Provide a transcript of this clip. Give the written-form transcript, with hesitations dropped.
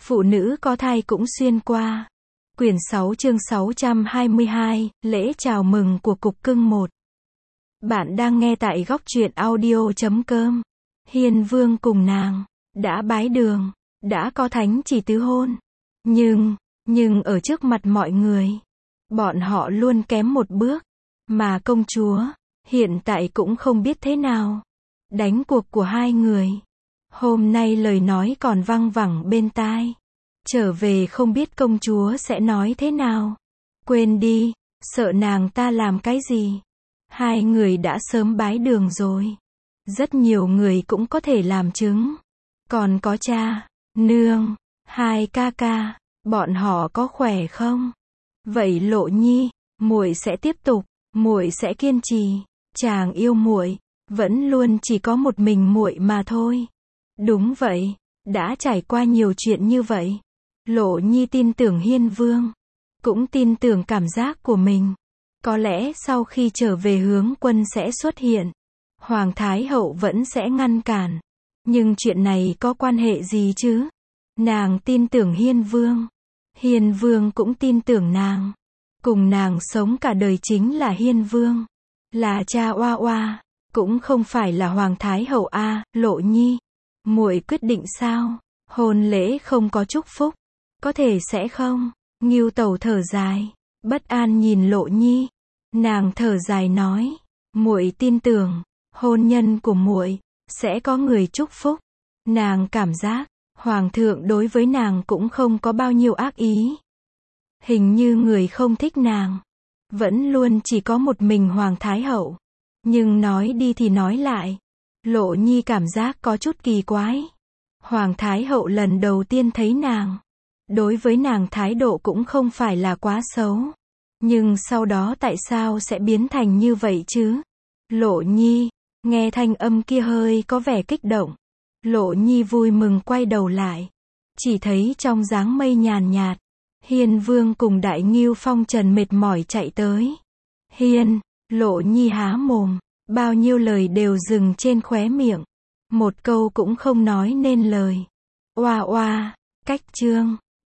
Phụ nữ có thai cũng xuyên qua. Quyển 6 chương 622, lễ chào mừng của cục cưng 1. Bạn đang nghe tại góc truyện audio.com. Hiên Vương cùng nàng đã bái đường, đã có thánh chỉ tứ hôn. Nhưng ở trước mặt mọi người, bọn họ luôn kém một bước. Mà công chúa, hiện tại cũng không biết thế nào. Đánh cuộc của hai người. Hôm nay lời nói còn văng vẳng bên tai. Trở về không biết công chúa sẽ nói thế nào. Quên đi, sợ nàng ta làm cái gì. Hai người đã sớm bái đường rồi. Rất nhiều người cũng có thể làm chứng. Còn có cha, nương, hai ca ca, bọn họ có khỏe không? Vậy Lộ Nhi, muội sẽ tiếp tục, muội sẽ kiên trì. Chàng yêu muội, vẫn luôn chỉ có một mình muội mà thôi. Đúng vậy, đã trải qua nhiều chuyện như vậy. Lộ Nhi tin tưởng Hiên Vương, cũng tin tưởng cảm giác của mình. Có lẽ sau khi trở về hướng quân sẽ xuất hiện. Hoàng Thái Hậu vẫn sẽ ngăn cản. Nhưng chuyện này có quan hệ gì chứ? Nàng tin tưởng Hiên Vương. Hiên Vương cũng tin tưởng nàng. Cùng nàng sống cả đời chính là Hiên Vương. Là cha oa oa, cũng không phải là Hoàng Thái Hậu a. Lộ Nhi, muội quyết định sao? Hôn lễ không có chúc phúc, có thể sẽ không? Ngưu Tẩu thở dài, bất an nhìn Lộ Nhi. Nàng thở dài nói, muội tin tưởng, hôn nhân của muội sẽ có người chúc phúc. Nàng cảm giác, Hoàng thượng đối với nàng cũng không có bao nhiêu ác ý. Hình như người không thích nàng, vẫn luôn chỉ có một mình Hoàng Thái Hậu. Nhưng nói đi thì nói lại, Lộ Nhi cảm giác có chút kỳ quái. Hoàng Thái Hậu lần đầu tiên thấy nàng, đối với nàng thái độ cũng không phải là quá xấu. Nhưng sau đó tại sao sẽ biến thành như vậy chứ? Lộ Nhi, nghe thanh âm kia hơi có vẻ kích động. Lộ Nhi vui mừng quay đầu lại. Chỉ thấy trong dáng mây nhàn nhạt, Hiên Vương cùng Đại Ngưu Phong Trần mệt mỏi chạy tới. Hiên, Lộ Nhi há mồm, bao nhiêu lời đều dừng trên khóe miệng. Một câu cũng không nói nên lời. Oa oa, cách chương.